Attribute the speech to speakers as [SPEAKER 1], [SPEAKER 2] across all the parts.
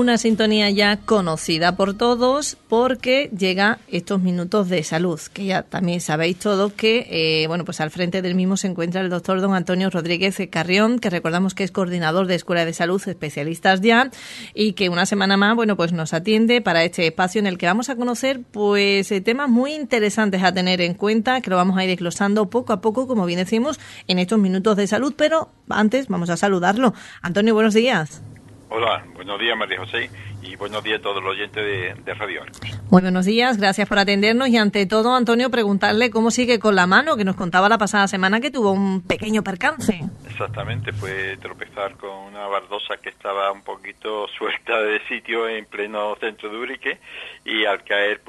[SPEAKER 1] Una sintonía ya conocida por todos porque llega estos minutos de salud, que ya también sabéis todos que, pues al frente del mismo se encuentra el doctor don Antonio Rodríguez Carrión, que recordamos que es coordinador de Escuela de Salud Especialistas Ya y que una semana más, pues nos atiende para este espacio en el que vamos a conocer pues temas muy interesantes a tener en cuenta, que lo vamos a ir desglosando poco a poco, como bien decimos, en estos minutos de salud, pero antes vamos a saludarlo. Antonio, buenos días.
[SPEAKER 2] Hola, buenos días María José y buenos días a todos los oyentes de Radio Arcos.
[SPEAKER 1] Muy buenos días, gracias por atendernos y ante todo, Antonio, preguntarle cómo sigue con la mano, que nos contaba la pasada semana que tuvo un pequeño percance.
[SPEAKER 2] Exactamente, fue tropezar con una baldosa que estaba un poquito suelta de sitio en pleno centro de Urique y al caer,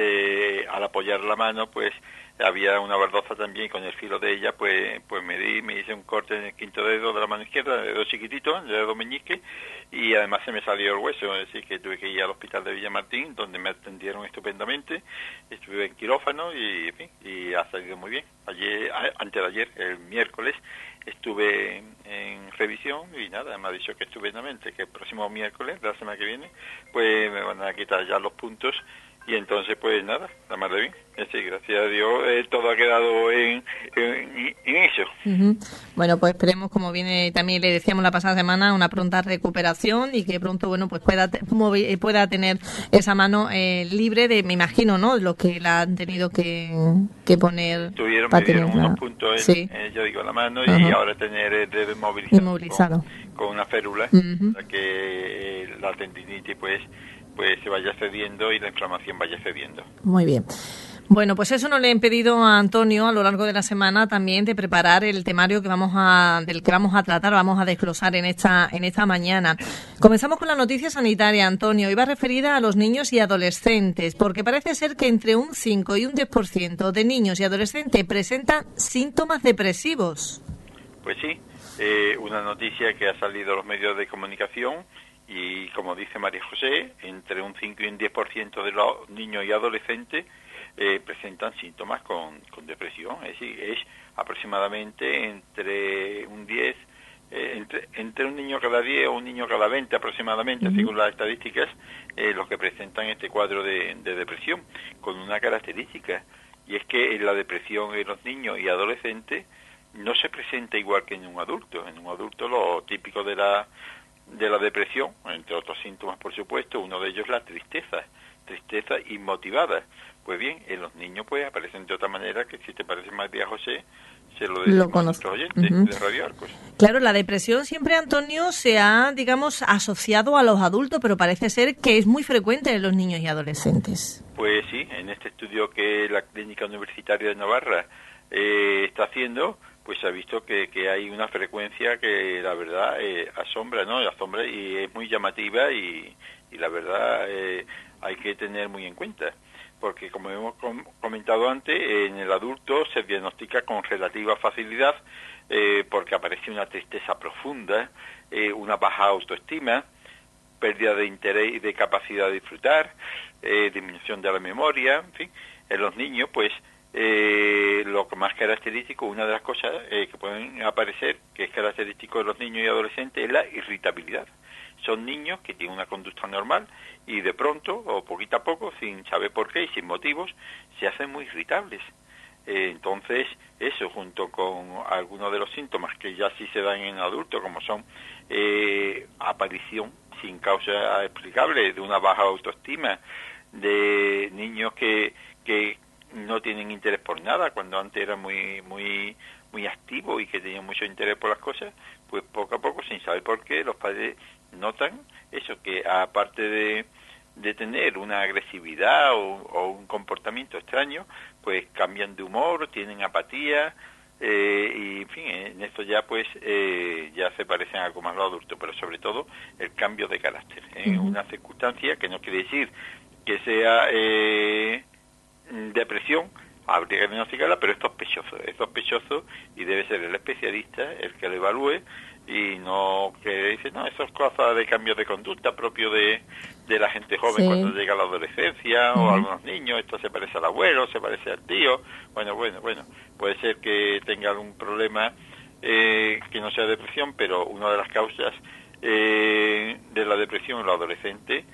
[SPEAKER 2] al apoyar la mano, había una baldosa también con el filo de ella, me hice un corte en el quinto dedo de la mano izquierda, el dedo chiquitito, el dedo meñique, y además se me salió el hueso, es decir, que tuve que ir al hospital de Villamartín, donde me atendieron estupendamente, estuve en quirófano y ha salido muy bien. Antes de ayer, el miércoles, estuve en revisión y nada, me ha dicho que estupendamente, que el próximo miércoles, la semana que viene, me van a quitar ya los puntos. Y entonces, nada, la más de bien. Gracias a Dios, todo ha quedado en eso.
[SPEAKER 1] Uh-huh. Bueno, pues esperemos, como viene también le decíamos la pasada semana, una pronta recuperación y que pronto, pueda tener esa mano libre de, me imagino, ¿no?, lo que la han tenido que poner.
[SPEAKER 2] Me dieron unos puntos en la mano, uh-huh, y ahora tener el dedo inmovilizado. Con una férula, uh-huh, para que la tendinitis, se vaya cediendo y la inflamación vaya cediendo.
[SPEAKER 1] Muy bien. Bueno, pues eso no le he impedido a Antonio a lo largo de la semana también de preparar el temario del que vamos a tratar, vamos a desglosar en esta mañana. Comenzamos con la noticia sanitaria, Antonio. Iba referida a los niños y adolescentes, porque parece ser que entre un 5 y un 10% de niños y adolescentes presentan síntomas depresivos.
[SPEAKER 2] Pues sí, una noticia que ha salido a los medios de comunicación. Y como dice María José, entre un 5 y un 10% de los niños y adolescentes presentan síntomas con depresión. Es decir, es aproximadamente entre un 10, entre un niño cada 10 o un niño cada 20 aproximadamente, uh-huh, según las estadísticas, los que presentan este cuadro de depresión, con una característica, y es que la depresión en los niños y adolescentes no se presenta igual que en un adulto. En un adulto lo típico de la depresión, entre otros síntomas, por supuesto, uno de ellos es la tristeza inmotivada. Pues bien, en los niños aparecen de otra manera, que si te parece, María José, se lo decimos a nuestros oyentes, uh-huh, de Radio Arcos.
[SPEAKER 1] Claro, la depresión siempre, Antonio, se ha, asociado a los adultos, pero parece ser que es muy frecuente en los niños y adolescentes.
[SPEAKER 2] Pues sí, en este estudio que la Clínica Universitaria de Navarra está haciendo, se ha visto que hay una frecuencia que la verdad asombra, ¿no? Asombra y es muy llamativa y la verdad hay que tener muy en cuenta, porque como hemos comentado antes, en el adulto se diagnostica con relativa facilidad porque aparece una tristeza profunda, una baja autoestima, pérdida de interés y de capacidad de disfrutar, disminución de la memoria, en fin. En los niños, lo más característico, una de las cosas que pueden aparecer, que es característico de los niños y adolescentes, es la irritabilidad. Son niños que tienen una conducta normal y de pronto, o poquito a poco, sin saber por qué y sin motivos, se hacen muy irritables. Entonces, eso, junto con algunos de los síntomas que ya sí se dan en adultos, como son aparición sin causa explicable de una baja autoestima, de niños que no tienen interés por nada, cuando antes eran muy activos y que tenían mucho interés por las cosas, poco a poco, sin saber por qué, los padres notan eso, que aparte de tener una agresividad o un comportamiento extraño, cambian de humor, tienen apatía, y en fin, en esto ya ya se parecen algo más a los adultos, pero sobre todo el cambio de carácter, uh-huh, una circunstancia que no quiere decir que sea depresión, habría que diagnosticarla, pero es sospechoso y debe ser el especialista el que lo evalúe y no que dice, no, eso es cosa de cambio de conducta propio de la gente joven, sí, cuando llega a la adolescencia, uh-huh, o a algunos niños, esto se parece al abuelo, se parece al tío, bueno, puede ser que tenga algún problema que no sea depresión, pero una de las causas de la depresión en los adolescentes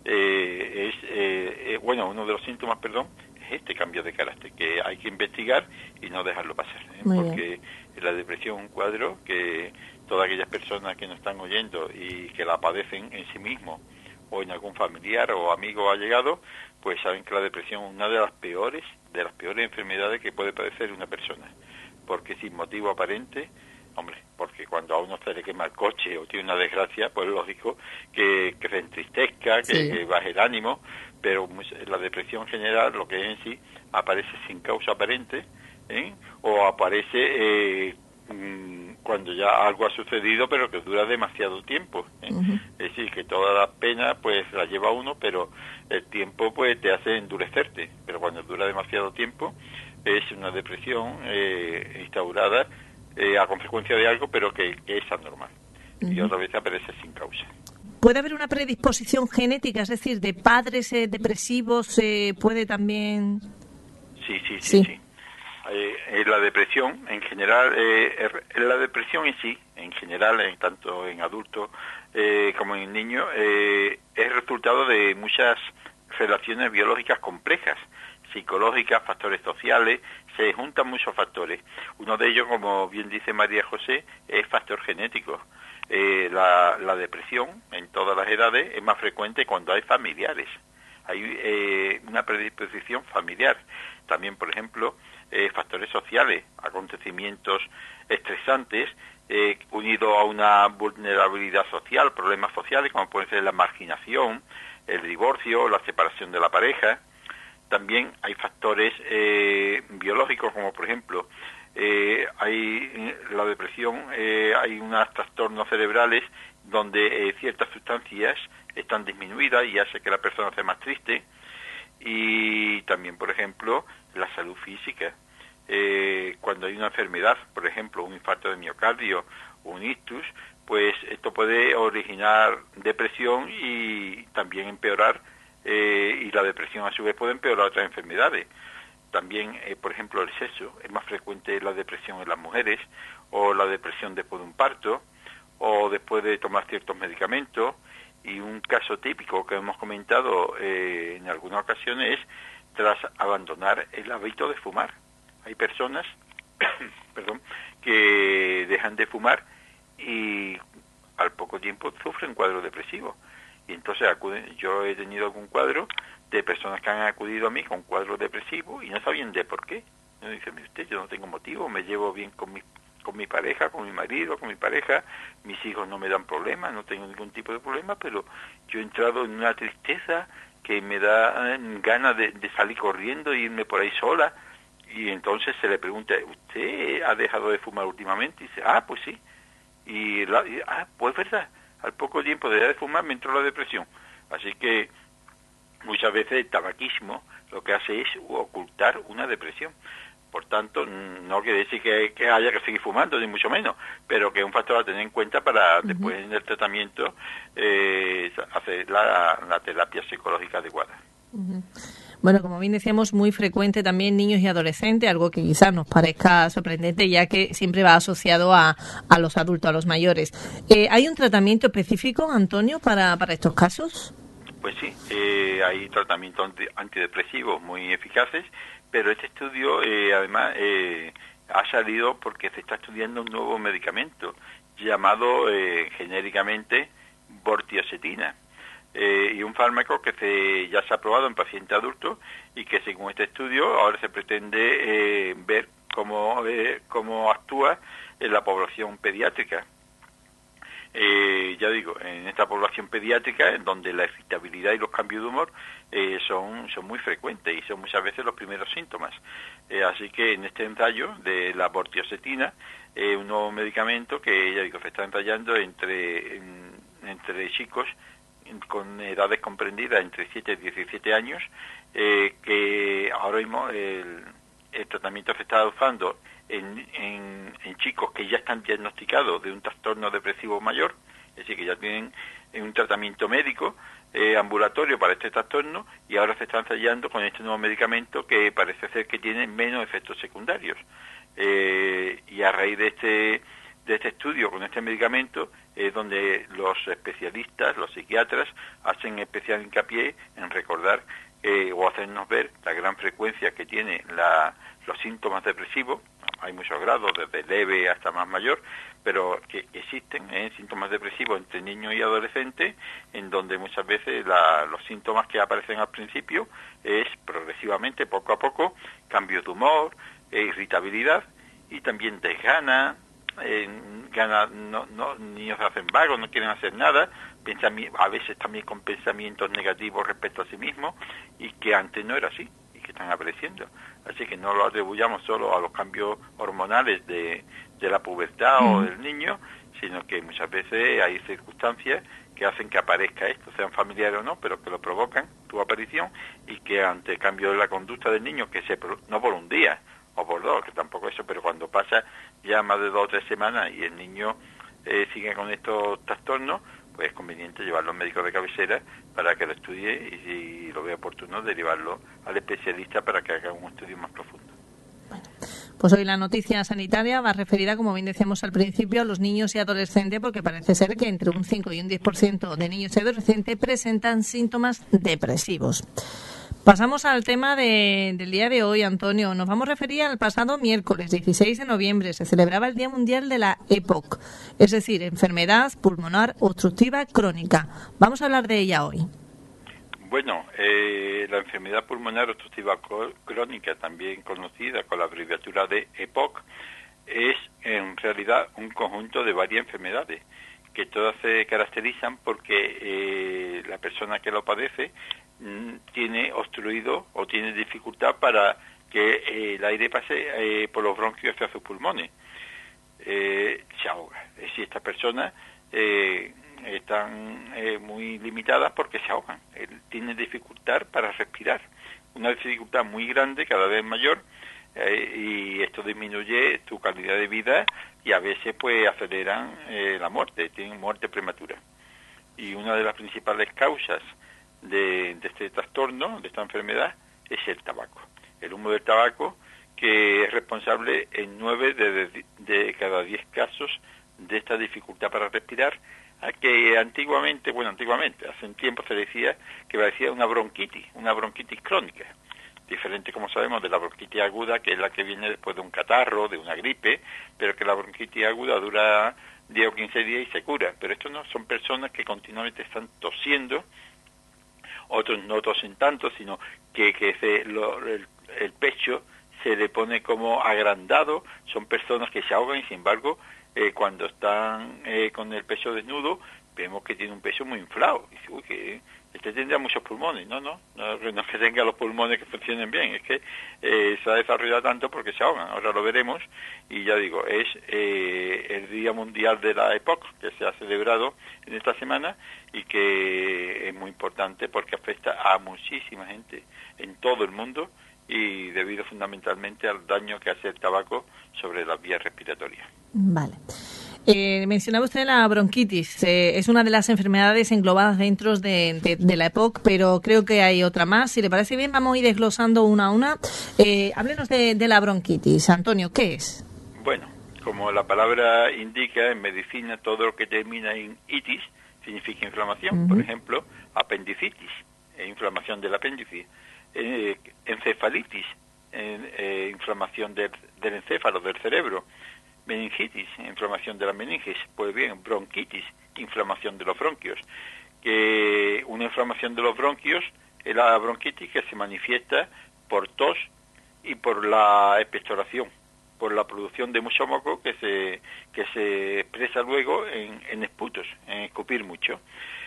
[SPEAKER 2] uno de los síntomas, es este cambio de carácter, que hay que investigar y no dejarlo pasar, porque la depresión es un cuadro que todas aquellas personas que nos están oyendo y que la padecen en sí mismos o en algún familiar o amigo allegado, pues saben que la depresión es una de las peores enfermedades que puede padecer una persona, porque sin motivo aparente, porque cuando a uno se le quema el coche o tiene una desgracia, pues es lógico que se entristezca, que baje el ánimo, pero la depresión en general, lo que es en sí, aparece sin causa aparente, o aparece cuando ya algo ha sucedido, pero que dura demasiado tiempo. Es decir, que toda la pena pues la lleva uno, pero el tiempo pues te hace endurecerte, pero cuando dura demasiado tiempo es una depresión instaurada a consecuencia de algo, pero que es anormal. Y otra vez aparece sin causa.
[SPEAKER 1] ¿Puede haber una predisposición genética, es decir, de padres depresivos, puede también...?
[SPEAKER 2] Sí. La depresión, en general, la depresión en sí, en general, tanto en adultos como en niños, es resultado de muchas relaciones biológicas complejas, psicológicas, factores sociales, se juntan muchos factores. Uno de ellos, como bien dice María José, es factor genético. La depresión en todas las edades es más frecuente cuando hay familiares. Hay una predisposición familiar. También, por ejemplo, factores sociales, acontecimientos estresantes, unidos a una vulnerabilidad social, problemas sociales como pueden ser la marginación, el divorcio, la separación de la pareja. También hay factores biológicos, como por ejemplo, la depresión, hay unos trastornos cerebrales donde ciertas sustancias están disminuidas y hace que la persona sea más triste. Y también, por ejemplo, la salud física. Cuando hay una enfermedad, por ejemplo, un infarto de miocardio, un ictus, pues esto puede originar depresión y también empeorar, y la depresión a su vez puede empeorar otras enfermedades. También, por ejemplo, el sexo, es más frecuente la depresión en las mujeres, o la depresión después de un parto, o después de tomar ciertos medicamentos. Y un caso típico que hemos comentado en algunas ocasiones es tras abandonar el hábito de fumar. Hay personas que dejan de fumar y al poco tiempo sufren cuadro depresivo. Y entonces yo he tenido algún cuadro de personas que han acudido a mí con cuadro depresivo y no sabían de por qué. Me dicen, usted, yo no tengo motivo, me llevo bien con mi pareja, con mi marido, con mi pareja, mis hijos no me dan problemas, no tengo ningún tipo de problema, pero yo he entrado en una tristeza que me da ganas de salir corriendo e irme por ahí sola. Y entonces se le pregunta, ¿usted ha dejado de fumar últimamente? Y dice, pues sí. Pues verdad, al poco tiempo de dejar de fumar me entró la depresión. Así que muchas veces el tabaquismo lo que hace es ocultar una depresión. Por tanto, no quiere decir que haya que seguir fumando, ni mucho menos, pero que es un factor a tener en cuenta para después del tratamiento hacer la terapia psicológica adecuada.
[SPEAKER 1] Bueno, como bien decíamos, muy frecuente también en niños y adolescentes, algo que quizás nos parezca sorprendente, ya que siempre va asociado a los adultos, a los mayores. ¿Hay un tratamiento específico, Antonio, para estos casos?
[SPEAKER 2] Pues sí, hay tratamientos antidepresivos muy eficaces, pero este estudio además ha salido porque se está estudiando un nuevo medicamento llamado genéricamente vortioxetina. Y un fármaco que ya se ha probado en pacientes adultos y que según este estudio ahora se pretende ver cómo actúa en la población pediátrica. Ya digo, en esta población pediátrica, en donde la irritabilidad y los cambios de humor son muy frecuentes y son muchas veces los primeros síntomas. Así que en este ensayo de la vortioxetina, un nuevo medicamento que, ya digo, se está ensayando entre chicos con edades comprendidas entre 7 y 17 años, que ahora mismo el tratamiento se está usando en chicos que ya están diagnosticados de un trastorno depresivo mayor, es decir, que ya tienen un tratamiento médico ambulatorio para este trastorno, y ahora se está ensayando con este nuevo medicamento que parece ser que tiene menos efectos secundarios. Y a raíz de de este estudio con este medicamento es donde los especialistas, los psiquiatras, hacen especial hincapié en recordar o hacernos ver la gran frecuencia que tiene los síntomas depresivos. Hay muchos grados, desde leve hasta más mayor, pero que existen síntomas depresivos entre niños y adolescentes, en donde muchas veces los síntomas que aparecen al principio es progresivamente, poco a poco, cambios de humor, irritabilidad y también desgana, niños se hacen vagos, no quieren hacer nada, a veces también con pensamientos negativos respecto a sí mismos, y que antes no era así, y que están apareciendo. Así que no lo atribuyamos solo a los cambios hormonales de la pubertad o del niño, sino que muchas veces hay circunstancias que hacen que aparezca esto, sean familiares o no, pero que lo provocan, tu aparición, y que ante el cambio de la conducta del niño, no por un día o por dos, que tampoco eso, pero cuando pasa ya más de 2 o 3 semanas y el niño sigue con estos trastornos, pues es conveniente llevarlo al médico de cabecera para que lo estudie y si lo ve oportuno derivarlo al especialista para que haga un estudio más profundo.
[SPEAKER 1] Pues hoy la noticia sanitaria va referida, como bien decíamos al principio, a los niños y adolescentes, porque parece ser que entre un 5 y un 10% de niños y adolescentes presentan síntomas depresivos. Pasamos al tema del día de hoy, Antonio. Nos vamos a referir al pasado miércoles 16 de noviembre. Se celebraba el Día Mundial de la EPOC, es decir, enfermedad pulmonar obstructiva crónica. Vamos a hablar de ella hoy.
[SPEAKER 2] Bueno, la enfermedad pulmonar obstructiva crónica, también conocida con la abreviatura de EPOC, es en realidad un conjunto de varias enfermedades que todas se caracterizan porque la persona que lo padece tiene obstruido o tiene dificultad para que el aire pase por los bronquios hacia sus pulmones. Se ahoga. Es decir, estas personas están muy limitadas porque se ahogan. Tienen dificultad para respirar. Una dificultad muy grande, cada vez mayor, y esto disminuye tu calidad de vida y a veces pues aceleran la muerte, tienen muerte prematura. Y una de las principales causas de este trastorno, de esta enfermedad, es el tabaco. El humo del tabaco, que es responsable en 9 de cada 10 casos de esta dificultad para respirar, a que antiguamente, hace un tiempo se decía que parecía una bronquitis crónica, diferente, como sabemos, de la bronquitis aguda, que es la que viene después de un catarro, de una gripe, pero que la bronquitis aguda dura 10 o 15 días y se cura. Pero esto no son personas que continuamente están tosiendo, otros no tosen tanto, sino que el pecho se le pone como agrandado, son personas que se ahogan y sin embargo cuando están con el pecho desnudo vemos que tiene un pecho muy inflado. Y dice, uy, que este tendría muchos pulmones. No es que tenga los pulmones que funcionen bien, es que se ha desarrollado tanto porque se ahogan. Ahora lo veremos y ya digo, es el Día Mundial de la EPOC que se ha celebrado en esta semana y que es muy importante porque afecta a muchísima gente en todo el mundo y debido fundamentalmente al daño que hace el tabaco sobre las vías respiratorias.
[SPEAKER 1] Vale. Mencionaba usted la bronquitis. Es una de las enfermedades englobadas dentro de la EPOC, pero creo que hay otra más. Si le parece bien, vamos a ir desglosando una a una. Háblenos de la bronquitis. Antonio, ¿qué es?
[SPEAKER 2] Bueno, como la palabra indica, en medicina todo lo que termina en itis significa inflamación. Uh-huh. Por ejemplo, apendicitis, inflamación del apéndice. Encefalitis, inflamación del encéfalo, del cerebro. Meningitis, inflamación de la meninges. Pues bien, bronquitis, inflamación de los bronquios. Que una inflamación de los bronquios es la bronquitis que se manifiesta por tos y por la expectoración, por la producción de mucho moco que se expresa luego en esputos, en escupir mucho.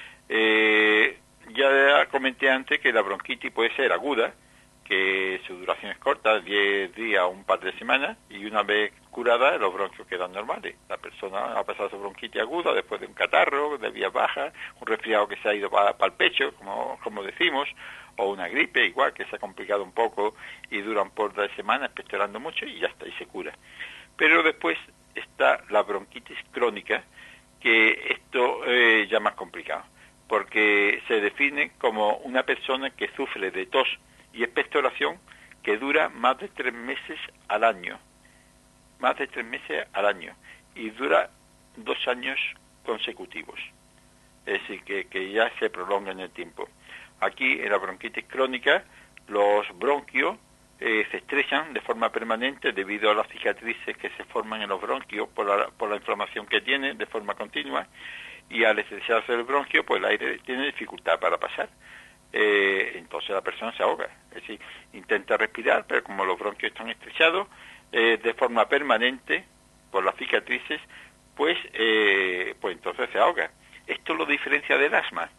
[SPEAKER 2] Ya comenté antes que la bronquitis puede ser aguda, que su duración es corta, 10 días o un par de semanas, y una vez curada los bronquios quedan normales. La persona ha pasado su bronquitis aguda después de un catarro, de vías bajas, un resfriado que se ha ido para el pecho, como decimos, o una gripe igual que se ha complicado un poco y dura un par de semanas, expectorando mucho y ya está, y se cura. Pero después está la bronquitis crónica, que esto ya más complicado, porque se define como una persona que sufre de tos y expectoración que dura más de 3 meses al año. Más de 3 meses al año. y dura 2 años consecutivos. Es decir, que ya se prolonga en el tiempo. Aquí, en la bronquitis crónica, los bronquios se estrechan de forma permanente debido a las cicatrices que se forman en los bronquios por la inflamación que tiene de forma continua, y al estrecharse el bronquio, pues el aire tiene dificultad para pasar. Entonces la persona se ahoga. Es decir, intenta respirar, pero como los bronquios están estrechados de forma permanente por las cicatrices, pues entonces se ahoga. Esto lo diferencia del asma,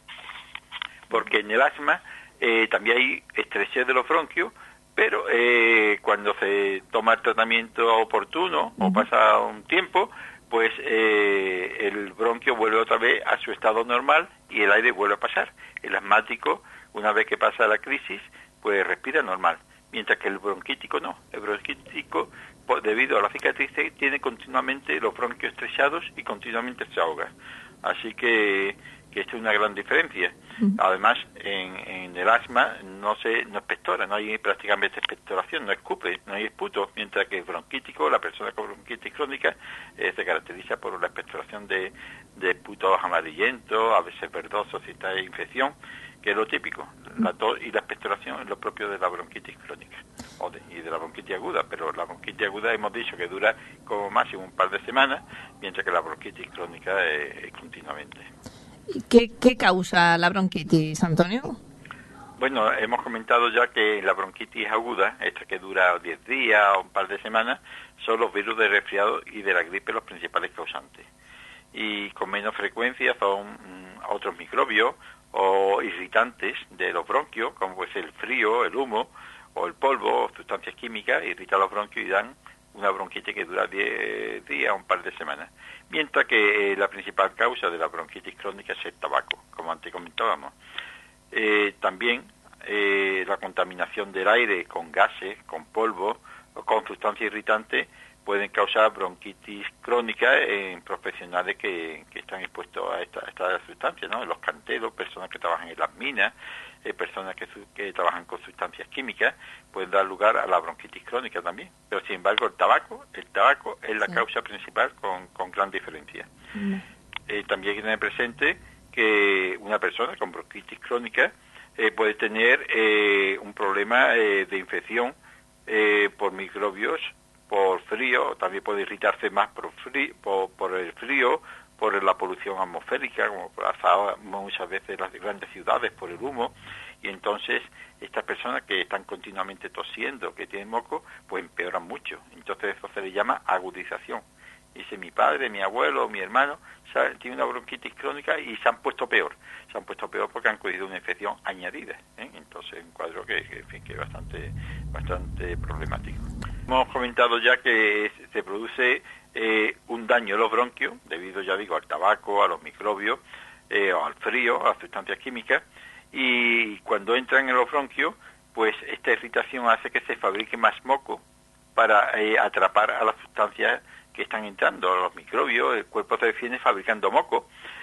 [SPEAKER 2] porque en el asma también hay estrechez de los bronquios, pero cuando se toma el tratamiento oportuno o pasa un tiempo, pues el bronquio vuelve otra vez a su estado normal y el aire vuelve a pasar. El asmático, una vez que pasa la crisis, pues respira normal, mientras que el bronquítico no. El bronquítico, debido a la cicatriz, tiene continuamente los bronquios estrechados y continuamente se ahoga. Así que esto es una gran diferencia. Además, en el asma no expectora, no hay prácticamente expectoración, no escupe, no hay esputo, mientras que el bronquítico, la persona con bronquitis crónica, se caracteriza por la expectoración de esputos amarillentos, a veces verdosos si está en infección, que es lo típico. La tos y la expectoración es lo propio de la bronquitis crónica y de la bronquitis aguda, pero la bronquitis aguda hemos dicho que dura como máximo un par de semanas, mientras que la bronquitis crónica es continuamente.
[SPEAKER 1] ¿Qué causa la bronquitis, Antonio?
[SPEAKER 2] Bueno, hemos comentado ya que la bronquitis aguda, esta que dura 10 días o un par de semanas, son los virus del resfriado y de la gripe los principales causantes. Y con menos frecuencia son otros microbios o irritantes de los bronquios, como puede ser el frío, el humo o el polvo o sustancias químicas, irritan los bronquios y dan una bronquitis que dura 10 días o un par de semanas. Mientras que la principal causa de la bronquitis crónica es el tabaco, como antes comentábamos. También la contaminación del aire con gases, con polvo o con sustancias irritantes pueden causar bronquitis crónica en profesionales que están expuestos a esta sustancia, ¿no? Los canteros, personas que trabajan en las minas, personas que trabajan con sustancias químicas, pueden dar lugar a la bronquitis crónica también. Pero sin embargo el tabaco es la causa principal con gran diferencia. También hay que tener presente que una persona con bronquitis crónica puede tener un problema de infección por microbios, por frío, también puede irritarse más por el frío, por la polución atmosférica, como pasa muchas veces en las grandes ciudades, por el humo, y entonces estas personas que están continuamente tosiendo, que tienen moco, pues empeoran mucho. Entonces eso se le llama agudización. Dice, mi padre, mi abuelo, mi hermano, tiene una bronquitis crónica y se han puesto peor. Se han puesto peor porque han cogido una infección añadida, ¿eh? Entonces, un cuadro que es bastante problemático. Hemos comentado ya que se produce un daño en los bronquios, debido, ya digo, al tabaco, a los microbios, o al frío, a las sustancias químicas, y cuando entran en los bronquios, pues esta irritación hace que se fabrique más moco para atrapar a las sustancias que están entrando, a los microbios. El cuerpo se defiende fabricando moco.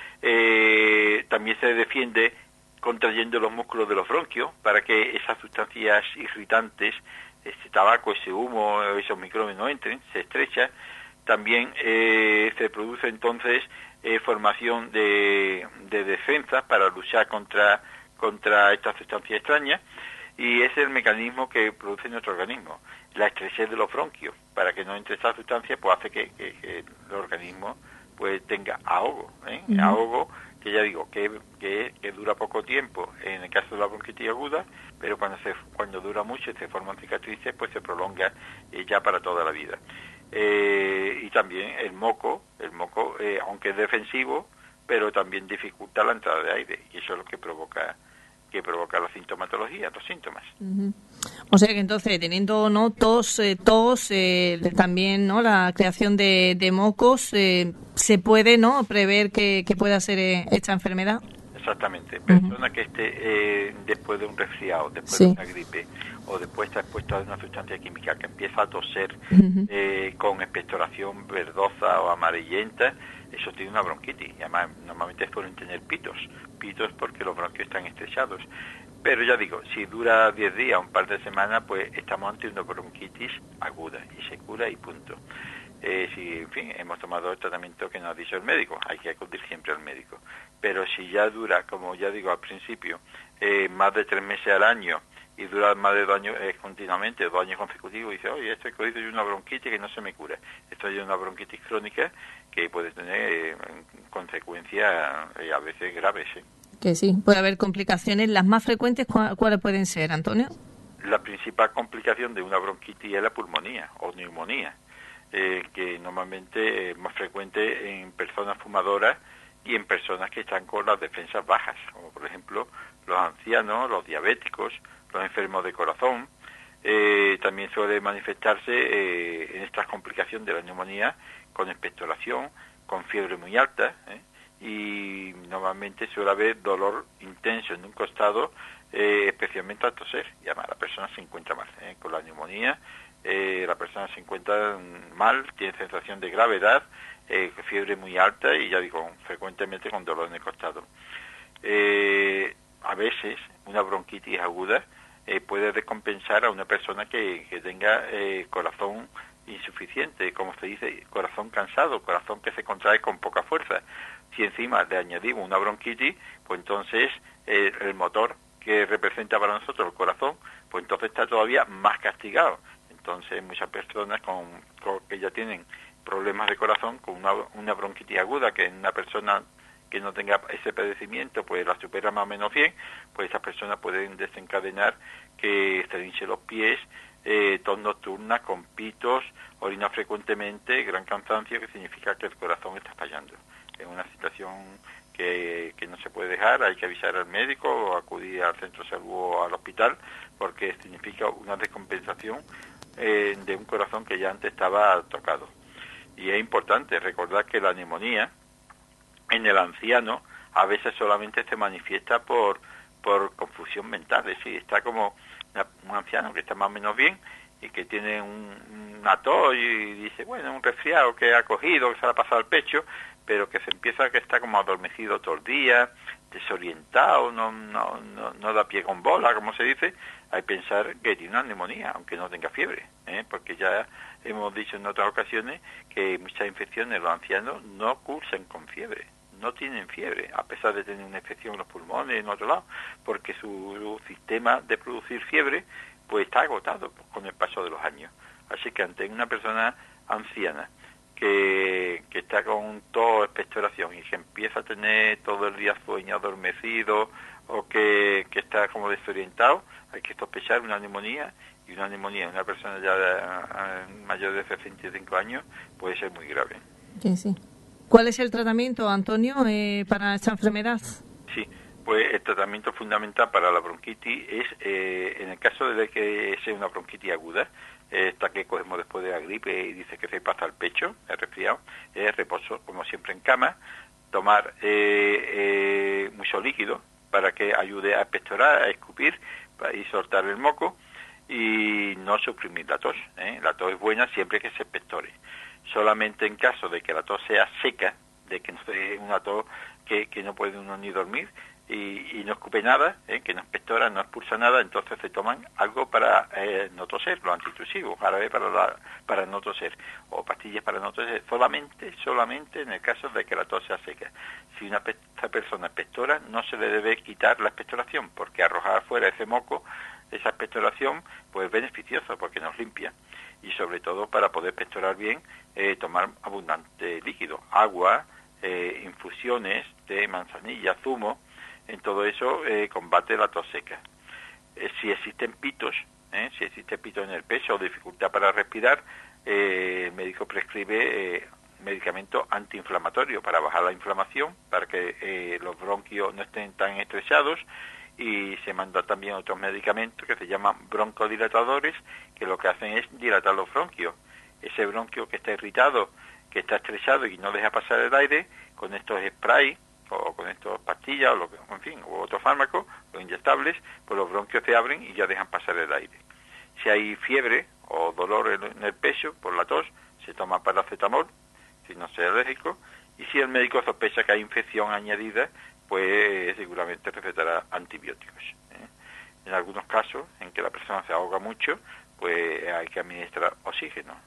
[SPEAKER 2] También se defiende contrayendo los músculos de los bronquios para que esas sustancias irritantes, ese tabaco, ese humo, esos microbios no entren, se estrecha. También se produce entonces formación de defensas para luchar contra estas sustancias extrañas, y ese es el mecanismo que produce nuestro organismo, la estrechez de los bronquios. Para que no entre esta sustancia, pues hace que el organismo pues tenga ahogo, ahogo que ya digo que dura poco tiempo en el caso de la bronquitis aguda, pero cuando dura mucho y se forman cicatrices, pues se prolonga ya para toda la vida. Y también el moco, aunque es defensivo, pero también dificulta la entrada de aire, y eso es lo que provoca la sintomatología, los síntomas.
[SPEAKER 1] O sea que entonces, teniendo tos, también, ¿no?, la creación de mocos, se puede, ¿no?, prever que pueda ser esta enfermedad.
[SPEAKER 2] Exactamente. Persona que esté después de un resfriado, después de una gripe, o después está expuesta a una sustancia química que empieza a toser con expectoración verdosa o amarillenta, eso tiene una bronquitis. Y además, normalmente suelen tener pitos porque los bronquios están estrechados. Pero ya digo, si dura 10 días, un par de semanas, pues estamos ante una bronquitis aguda y se cura y punto. si, en fin, hemos tomado el tratamiento que nos ha dicho el médico, hay que acudir siempre al médico. Pero si ya dura, como ya digo al principio, más de 3 meses al año y dura más de 2 años continuamente, 2 años consecutivos, y dice, oye, esto es una bronquitis que no se me cura. Esto es una bronquitis crónica que puede tener consecuencias a veces graves.
[SPEAKER 1] Que sí, puede haber complicaciones. ¿Las más frecuentes cuáles pueden ser, Antonio?
[SPEAKER 2] La principal complicación de una bronquitis es la pulmonía o neumonía, que normalmente es más frecuente en personas fumadoras y en personas que están con las defensas bajas, como por ejemplo los ancianos, los diabéticos, los enfermos de corazón. También suele manifestarse en estas complicaciones de la neumonía con expectoración, con fiebre muy alta, y normalmente suele haber dolor intenso en un costado, especialmente al toser, y además la persona se encuentra mal. Con la neumonía la persona se encuentra mal, tiene sensación de gravedad, fiebre muy alta y ya digo, frecuentemente con dolor en el costado. A veces una bronquitis aguda puede descompensar a una persona que tenga corazón insuficiente, como se dice, corazón cansado, corazón que se contrae con poca fuerza. Si encima le añadimos una bronquitis, pues entonces el motor que representa para nosotros el corazón, pues entonces está todavía más castigado. Entonces muchas personas que ya tienen problemas de corazón, con una bronquitis aguda, que en una persona que no tenga ese padecimiento, pues la supera más o menos bien, pues esas personas pueden desencadenar que se le hinchen los pies, tos nocturna, con pitos, orina frecuentemente, gran cansancio, que significa que el corazón está fallando. Es una situación que no se puede dejar, hay que avisar al médico o acudir al centro de salud o al hospital, porque significa una descompensación de un corazón que ya antes estaba tocado. Y es importante recordar que la neumonía en el anciano a veces solamente se manifiesta por confusión mental, es decir, está como un anciano que está más o menos bien y que tiene una tos y dice, bueno, un resfriado que ha cogido, que se le ha pasado al pecho, pero que se empieza que está como adormecido todo el día, desorientado, no da pie con bola, como se dice. Hay que pensar que tiene una neumonía, aunque no tenga fiebre, porque ya hemos dicho en otras ocasiones que muchas infecciones los ancianos no cursan con fiebre, no tienen fiebre, a pesar de tener una infección en los pulmones en otro lado, porque su sistema de producir fiebre pues está agotado con el paso de los años. Así que ante una persona anciana que está con tos, expectoración y que empieza a tener todo el día sueño, adormecido o que está como desorientado, hay que sospechar una neumonía, y una neumonía en una persona ya mayor de 65 años puede ser muy grave.
[SPEAKER 1] Sí, sí. ¿Cuál es el tratamiento, Antonio, para esta enfermedad?
[SPEAKER 2] Sí, pues el tratamiento fundamental para la bronquitis es, en el caso de que sea una bronquitis aguda, esta que cogemos después de la gripe y dice que se pasa al pecho, el resfriado, reposo, como siempre en cama, tomar mucho líquido para que ayude a expectorar, a escupir y soltar el moco, y no suprimir la tos. La tos es buena siempre que se expectore. Solamente en caso de que la tos sea seca, de que no sea una tos que no puede uno ni dormir y no escupe nada, que no expectora, no expulsa nada, entonces se toman algo para no toser, los antitusivos, jarabe para no toser, o pastillas para no toser, solamente en el caso de que la tos sea seca. Si esta persona expectora, no se le debe quitar la expectoración, porque arrojar fuera ese moco, esa expectoración, pues es beneficiosa porque nos limpia. Y sobre todo para poder expectorar bien, tomar abundante líquido, agua, infusiones de manzanilla, zumo. En todo eso combate la tos seca. Si existen pitos, si existe pito en el pecho o dificultad para respirar, el médico prescribe medicamentos antiinflamatorios para bajar la inflamación, para que los bronquios no estén tan estrechados, y se manda también otros medicamentos que se llaman broncodilatadores, que lo que hacen es dilatar los bronquios. Ese bronquio que está irritado, que está estrechado y no deja pasar el aire, con estos sprays o con estas pastillas o en fin, o otros fármacos, los inyectables, pues los bronquios se abren y ya dejan pasar el aire. Si hay fiebre o dolor en el pecho por la tos, se toma paracetamol, si no sea alérgico, y si el médico sospecha que hay infección añadida, pues seguramente recetará antibióticos. En algunos casos, en que la persona se ahoga mucho, pues hay que administrar oxígeno.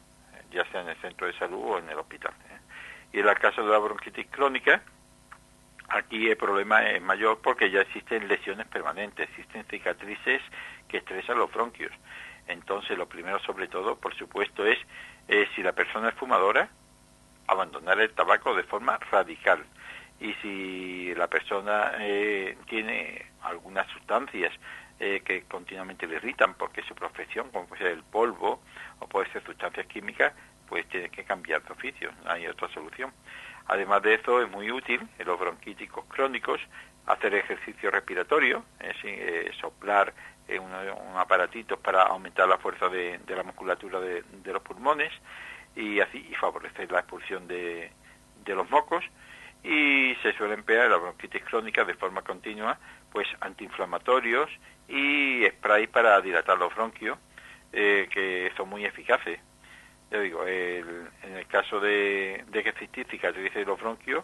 [SPEAKER 2] ya sea en el centro de salud o en el hospital. Y en el caso de la bronquitis crónica, aquí el problema es mayor porque ya existen lesiones permanentes, existen cicatrices que estresan los bronquios. Entonces, lo primero, sobre todo, por supuesto, es si la persona es fumadora, abandonar el tabaco de forma radical. Y si la persona tiene algunas sustancias que continuamente le irritan porque su profesión, como puede ser el polvo o puede ser sustancias químicas, pues tiene que cambiar de oficio, no hay otra solución. Además de eso, es muy útil en los bronquíticos crónicos hacer ejercicio respiratorio, es decir, soplar un aparatito para aumentar la fuerza de la musculatura de los pulmones y favorecer la expulsión de los mocos. Y se suele emplear en la bronquitis crónica de forma continua pues antiinflamatorios y spray para dilatar los bronquios, que son muy eficaces. Yo digo, en el caso de que existir cicatrices de los bronquios,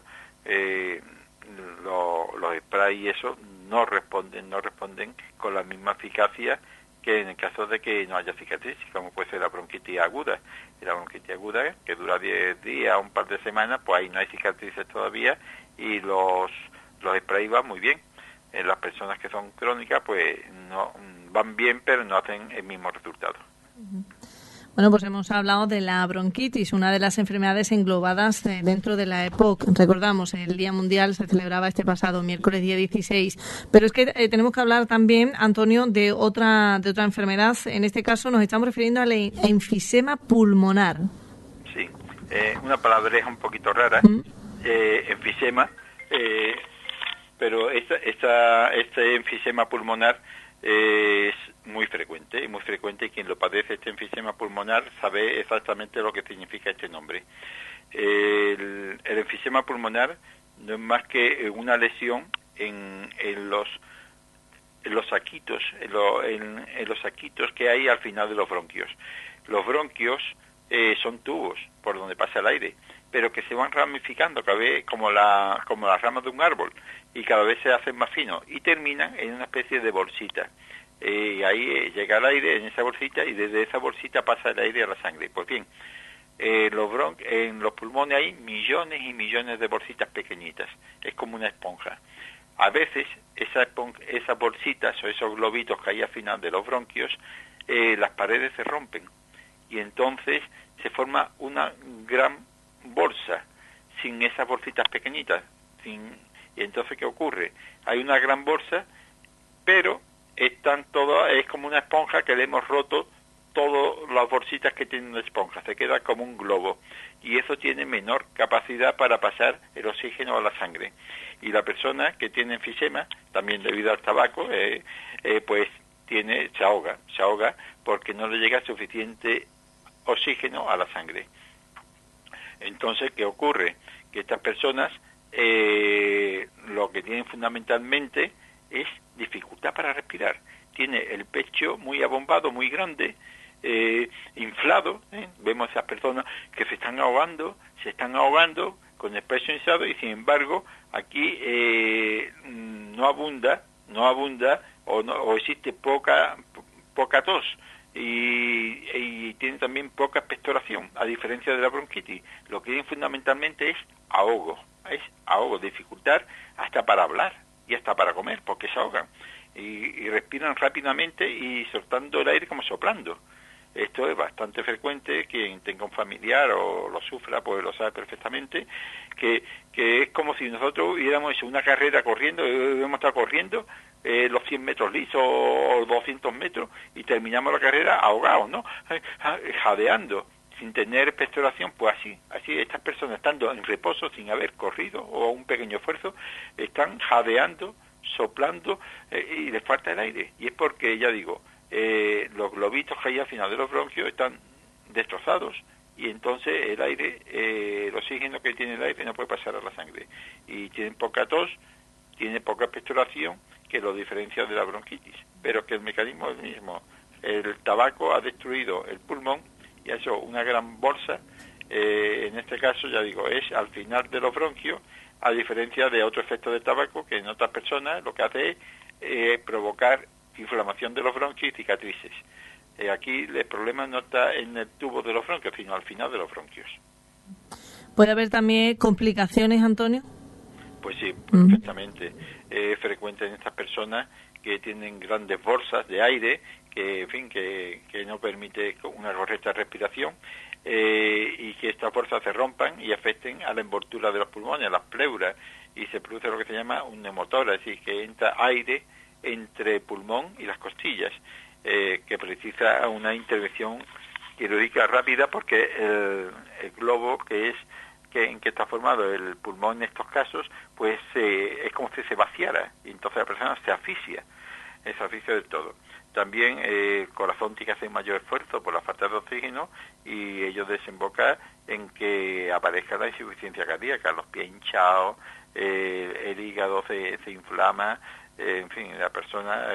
[SPEAKER 2] los sprays y eso no responden con la misma eficacia que en el caso de que no haya cicatrices, como puede ser la bronquitis aguda. Y la bronquitis aguda, que dura 10 días, un par de semanas, pues ahí no hay cicatrices todavía y los sprays van muy bien. En las personas que son crónicas, pues no van bien, pero no hacen el mismo resultado.
[SPEAKER 1] Bueno, pues hemos hablado de la bronquitis, una de las enfermedades englobadas dentro de la EPOC. Recordamos, el Día Mundial se celebraba este pasado miércoles día 16. Pero es que tenemos que hablar también, Antonio, de otra enfermedad. En este caso nos estamos refiriendo al enfisema pulmonar.
[SPEAKER 2] Sí, una palabreja un poquito rara, enfisema, pero este enfisema pulmonar es muy frecuente, y quien lo padece, este enfisema pulmonar, sabe exactamente lo que significa este nombre. El enfisema pulmonar no es más que una lesión en los saquitos, en los saquitos que hay al final de los bronquios. Los bronquios son tubos por donde pasa el aire, pero que se van ramificando cada vez como las ramas de un árbol, y cada vez se hacen más finos y terminan en una especie de bolsita. Y ahí llega el aire en esa bolsita y desde esa bolsita pasa el aire a la sangre. Pues bien, en los pulmones hay millones y millones de bolsitas pequeñitas, es como una esponja. A veces esas bolsitas o esos globitos que hay al final de los bronquios, las paredes se rompen y entonces se forma una gran bolsa sin esas bolsitas pequeñitas. Y entonces, ¿qué ocurre? Hay una gran bolsa, pero es como una esponja que le hemos roto todas las bolsitas que tiene una esponja, se queda como un globo, y eso tiene menor capacidad para pasar el oxígeno a la sangre. Y la persona que tiene enfisema, también debido al tabaco, pues se ahoga porque no le llega suficiente oxígeno a la sangre. Entonces, ¿qué ocurre? Que estas personas lo que tienen fundamentalmente es dificultad para respirar. Tiene el pecho muy abombado, muy grande, inflado. Vemos a esas personas que se están ahogando con el pecho inflado, y sin embargo aquí no abunda o existe poca tos. Y tiene también poca expectoración, a diferencia de la bronquitis. Lo que tienen fundamentalmente es ahogo, dificultad hasta para hablar y hasta para comer, porque se ahogan y respiran rápidamente y soltando el aire como soplando. Esto es bastante frecuente. Quien tenga un familiar o lo sufra, pues lo sabe perfectamente, que es como si nosotros hubiéramos hecho una carrera corriendo, hubiéramos estado corriendo los 100 metros lisos o 200 metros y terminamos la carrera ahogados, ¿no? Jadeando, sin tener expectoración. Pues así estas personas, estando en reposo sin haber corrido o un pequeño esfuerzo, están jadeando, soplando y les falta el aire. Y es porque, ya digo, los globitos que hay al final de los bronquios están destrozados, y entonces el aire, el oxígeno que tiene el aire no puede pasar a la sangre, y tienen poca tos, tiene poca expectoración, que lo diferencia de la bronquitis, pero que el mecanismo es el mismo. El tabaco ha destruido el pulmón y ha hecho una gran bolsa, en este caso, ya digo, es al final de los bronquios, a diferencia de otro efecto del tabaco, que en otras personas lo que hace es provocar inflamación de los bronquios y cicatrices. Aquí el problema no está en el tubo de los bronquios, sino al final de los bronquios.
[SPEAKER 1] ¿Puede haber también complicaciones, Antonio?
[SPEAKER 2] Pues sí, perfectamente. Es frecuente en estas personas que tienen grandes bolsas de aire, que en fin, que no permite una correcta respiración, y que estas bolsas se rompan y afecten a la envoltura de los pulmones, a las pleuras, y se produce lo que se llama un neumotórax, es decir, que entra aire entre pulmón y las costillas, que precisa una intervención quirúrgica rápida, porque el globo en que está formado el pulmón en estos casos, pues es como si se vaciara, y entonces la persona se asfixia del todo. También el corazón tiene que hacer mayor esfuerzo por la falta de oxígeno, y ello desemboca en que aparezca la insuficiencia cardíaca, los pies hinchados, el hígado se inflama, en fin, la persona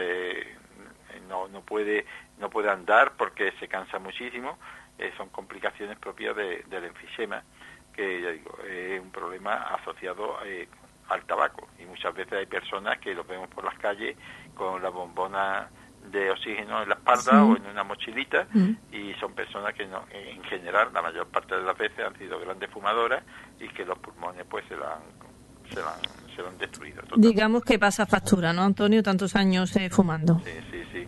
[SPEAKER 2] no puede andar porque se cansa muchísimo. Son complicaciones propias del enfisema, que ya digo, es un problema asociado al tabaco, y muchas veces hay personas que los vemos por las calles con la bombona de oxígeno en la espalda o en una mochilita, y son personas que no, en general, la mayor parte de las veces han sido grandes fumadoras, y que los pulmones pues se la han destruido totalmente.
[SPEAKER 1] Digamos que pasa factura, ¿no, Antonio? Tantos años fumando.
[SPEAKER 2] Sí.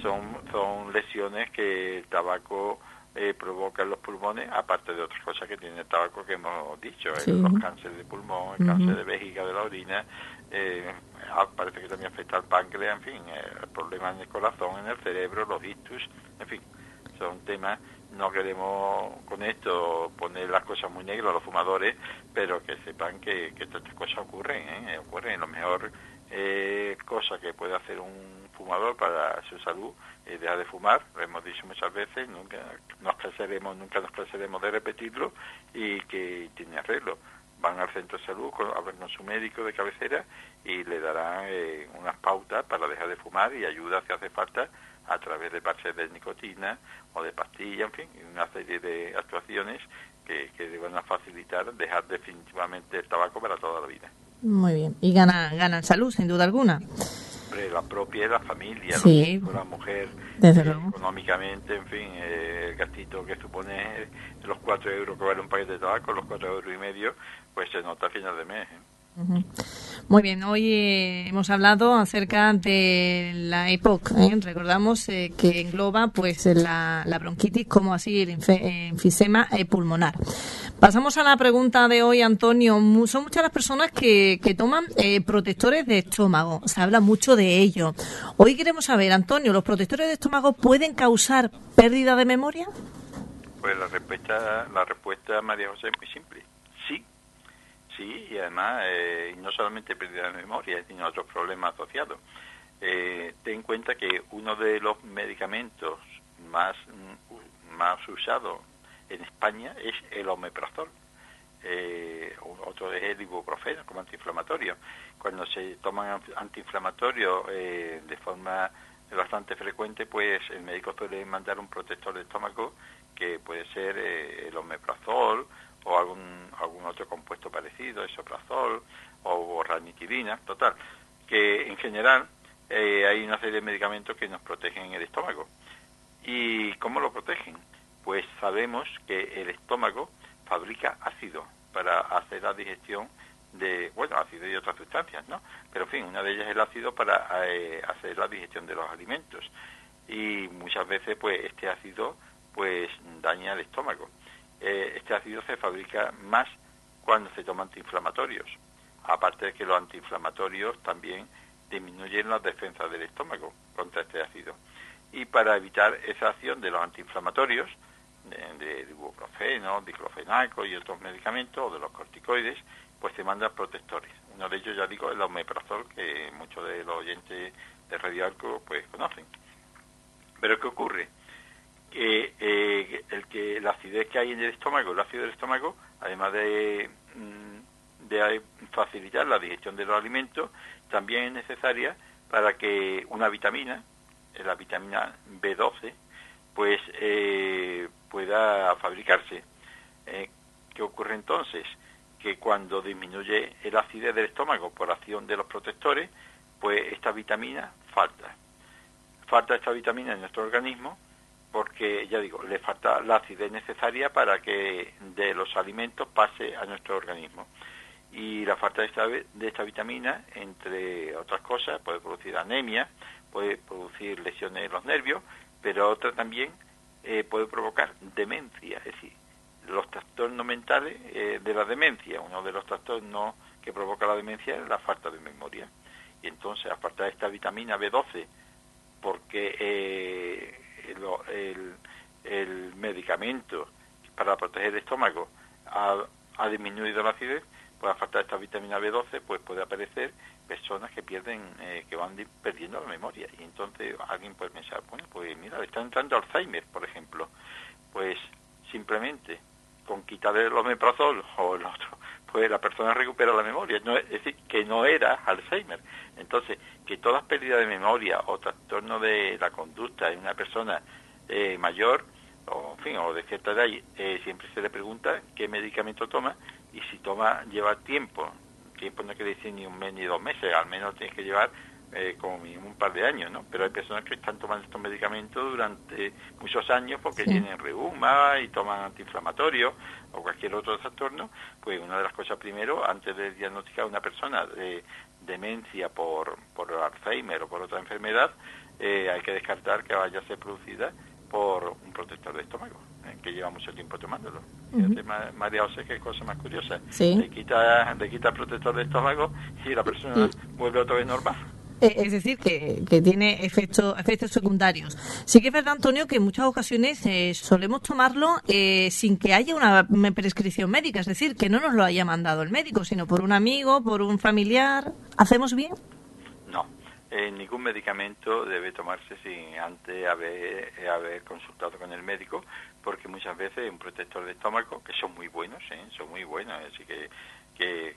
[SPEAKER 2] Son lesiones que el tabaco provoca en los pulmones, aparte de otras cosas que tiene el tabaco que hemos dicho, los cánceres de pulmón, el cáncer de vejiga, de la orina, parece que también afecta al páncreas, en fin, problemas en el corazón, en el cerebro, los ictus, en fin, son temas. No queremos con esto poner las cosas muy negras a los fumadores, pero que sepan que todas estas cosas ocurren. Lo mejor cosa que puede hacer un fumador para su salud es dejar de fumar. Lo hemos dicho muchas veces, nunca nos cansaremos de repetirlo, y que tiene arreglo. Van al centro de salud, hablan con su médico de cabecera y le darán unas pautas para dejar de fumar, y ayuda si hace falta a través de parches de nicotina o de pastillas, en fin, una serie de actuaciones que van a facilitar dejar definitivamente el tabaco para toda la vida.
[SPEAKER 1] Muy bien. Y ganan salud, sin duda alguna.
[SPEAKER 2] La propia, la familia,
[SPEAKER 1] sí,
[SPEAKER 2] los hijos, la mujer, económicamente, en fin, el gastito que supone los 4 euros que vale un paquete de tabaco, los 4,5 euros, pues se nota a final de mes.
[SPEAKER 1] Muy bien, hoy hemos hablado acerca de la EPOC, recordamos que engloba pues la bronquitis, como así el enfisema pulmonar. Pasamos a la pregunta de hoy, Antonio. Son muchas las personas que toman protectores de estómago, se habla mucho de ello. Hoy queremos saber, Antonio, ¿los protectores de estómago pueden causar pérdida de memoria?
[SPEAKER 2] Pues la respuesta, María José, es muy simple. Sí, y además no solamente pérdida de memoria, sino otros problemas asociados. Ten en cuenta que uno de los medicamentos más usados en España es el omeprazol. Otro es el ibuprofeno como antiinflamatorio. Cuando se toman antiinflamatorios de forma bastante frecuente, pues el médico suele mandar un protector de estómago, que puede ser el omeprazol o algún otro compuesto parecido, esomeprazol o ranitidina, total, que en general hay una serie de medicamentos que nos protegen el estómago. ¿Y cómo lo protegen? Pues sabemos que el estómago fabrica ácido para hacer la digestión de, ácido y otras sustancias, ¿no? Pero en fin, una de ellas es el ácido para hacer la digestión de los alimentos. Y muchas veces, pues, este ácido, pues, daña el estómago. Este ácido se fabrica más cuando se toma antiinflamatorios. Aparte de que los antiinflamatorios también disminuyen las defensas del estómago contra este ácido. Y para evitar esa acción de los antiinflamatorios, de ibuprofeno, diclofenaco y otros medicamentos, o de los corticoides, pues se mandan protectores. Uno de ellos, ya digo, es el omeprazol, que muchos de los oyentes de Radio Arco pues conocen. Pero ¿qué ocurre? Que la acidez que hay en el estómago, el ácido del estómago, además de facilitar la digestión de los alimentos, también es necesaria para que una vitamina, la vitamina B12, pues pueda fabricarse. ¿Qué ocurre entonces? Que cuando disminuye el acidez del estómago por acción de los protectores, pues esta vitamina falta esta vitamina en nuestro organismo, porque, ya digo, le falta la acidez necesaria para que de los alimentos pase a nuestro organismo. Y la falta de esta vitamina, entre otras cosas, puede producir anemia, puede producir lesiones en los nervios, pero otra también puede provocar demencia, es decir, los trastornos mentales de la demencia. Uno de los trastornos que provoca la demencia es la falta de memoria. Y entonces, a falta de esta vitamina B12, porque el medicamento para proteger el estómago ha disminuido la acidez, pues a falta de esta vitamina B12, pues puede aparecer personas que que van perdiendo la memoria. Y entonces alguien puede pensar, bueno, pues mira, le está entrando Alzheimer, por ejemplo. Pues simplemente con quitarle el omeprazol o el otro, pues la persona recupera la memoria. No, es decir, que no era Alzheimer. Entonces, que toda pérdida de memoria o trastorno de la conducta en una persona mayor, o en fin, o de cierta edad, siempre se le pregunta qué medicamento toma, y si lleva tiempo no quiere decir ni un mes ni 2 meses, al menos tienes que llevar como mínimo un par de años, ¿no? Pero hay personas que están tomando estos medicamentos durante muchos años porque tienen reuma y toman antiinflamatorios o cualquier otro trastorno. Pues una de las cosas primero, antes de diagnosticar a una persona de demencia por Alzheimer o por otra enfermedad, hay que descartar que vaya a ser producida por un protector de estómago, que lleva mucho tiempo tomándolo. Fíjate, María José, qué cosa más curiosa.
[SPEAKER 1] Sí.
[SPEAKER 2] Le quita el protector de estómago y la persona vuelve otra vez normal.
[SPEAKER 1] Es decir, que tiene efectos secundarios. Sí que es verdad, Antonio, que en muchas ocasiones solemos tomarlo sin que haya una prescripción médica, es decir, que no nos lo haya mandado el médico, sino por un amigo, por un familiar. ¿Hacemos bien?
[SPEAKER 2] No. Ningún medicamento debe tomarse sin antes haber consultado con el médico, porque muchas veces un protector de estómago, que son muy buenos, así que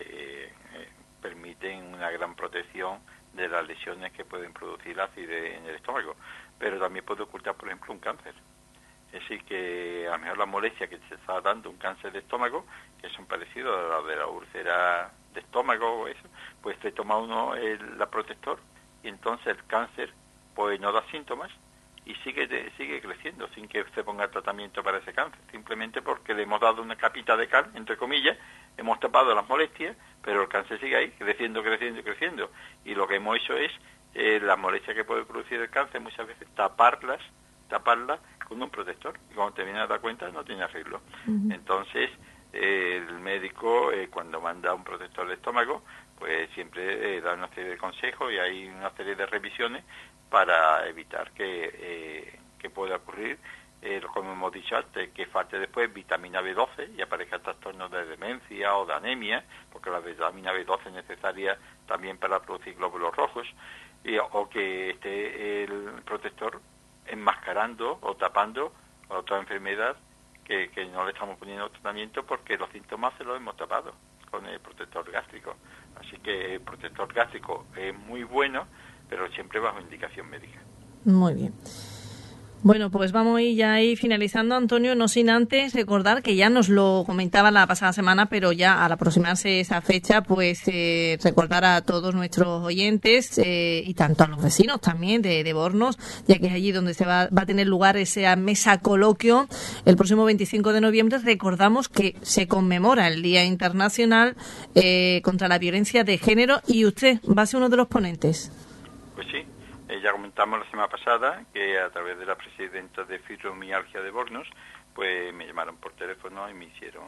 [SPEAKER 2] permiten una gran protección de las lesiones que pueden producir la acidez en el estómago, pero también puede ocultar, por ejemplo, un cáncer. Es decir, que a lo mejor la molestia que se está dando un cáncer de estómago, que son parecidos a la de la úlcera de estómago o eso, pues se toma uno la protector y entonces el cáncer pues no da síntomas y sigue creciendo sin que se ponga tratamiento para ese cáncer, simplemente porque le hemos dado una capita de cal, entre comillas, hemos tapado las molestias, pero el cáncer sigue ahí, creciendo, y lo que hemos hecho es las molestias que puede producir el cáncer muchas veces taparlas con un protector, y cuando te vienes a dar cuenta no tiene arreglo. Entonces el médico cuando manda un protector de estómago pues siempre da una serie de consejos y hay una serie de revisiones para evitar que pueda ocurrir como hemos dicho antes, que falte después vitamina B12 y aparezca trastornos de demencia o de anemia, porque la vitamina B12 es necesaria también para producir glóbulos rojos, o que esté el protector enmascarando o tapando otra enfermedad que no le estamos poniendo tratamiento porque los síntomas se los hemos tapado con el protector gástrico. Así que el protector gástrico es muy bueno, pero siempre bajo indicación médica.
[SPEAKER 1] Muy bien. Bueno, pues vamos a ir ya ahí finalizando, Antonio, no sin antes recordar que ya nos lo comentaba la pasada semana, pero ya al aproximarse esa fecha, pues recordar a todos nuestros oyentes y tanto a los vecinos también de Bornos, ya que es allí donde se va a tener lugar esa mesa coloquio el próximo 25 de noviembre. Recordamos que se conmemora el Día Internacional contra la Violencia de Género y usted va a ser uno de los ponentes.
[SPEAKER 2] Pues sí. Ya comentamos la semana pasada que a través de la presidenta de Fibromialgia de Bornos, pues me llamaron por teléfono y me hicieron,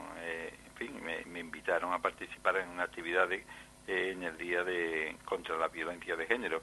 [SPEAKER 2] me invitaron a participar en una actividad en el Día contra la Violencia de Género.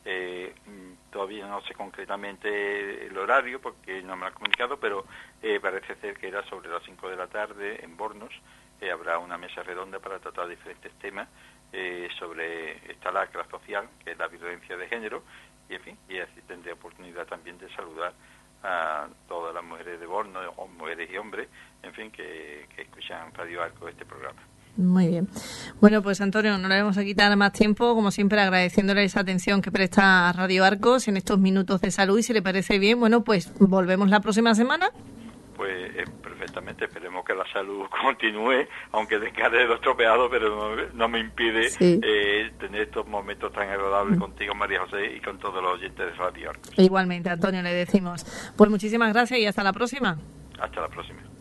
[SPEAKER 2] Todavía no sé concretamente el horario porque no me lo han comunicado, pero parece ser que era sobre las 5 de la tarde en Bornos. Habrá una mesa redonda para tratar diferentes temas sobre esta lacra social, que es la violencia de género, y así tendré oportunidad también de saludar a todas las mujeres de Bornos, o mujeres y hombres, que escuchan Radio Arco este programa.
[SPEAKER 1] Muy bien. Bueno, pues Antonio, no le vamos a quitar más tiempo, como siempre agradeciéndole esa atención que presta a Radio Arcos en estos minutos de salud, y si le parece bien, bueno, pues volvemos la próxima semana.
[SPEAKER 2] pues perfectamente. Esperemos que la salud continúe, aunque de carrero estropeado, pero no me impide tener estos momentos tan agradables contigo, María José, y con todos los oyentes de Radio Arcos.
[SPEAKER 1] Igualmente, Antonio, le decimos. Pues muchísimas gracias y hasta la próxima.
[SPEAKER 2] Hasta la próxima.